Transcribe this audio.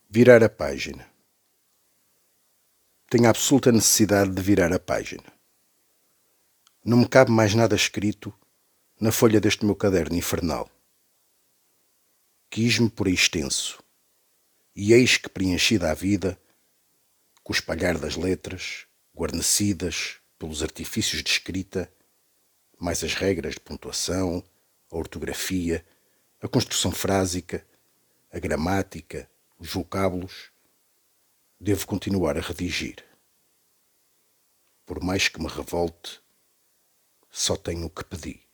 Virar a página. Tenho a absoluta necessidade de virar a página. Não me cabe mais nada escrito na folha deste meu caderno infernal. Quis-me por aí extenso, e eis que preenchida a vida, com o espalhar das letras, guarnecidas pelos artifícios de escrita, mais as regras de pontuação, a ortografia, a construção frásica, a gramática, os vocábulos, devo continuar a redigir. Por mais que me revolte, só tenho o que pedir.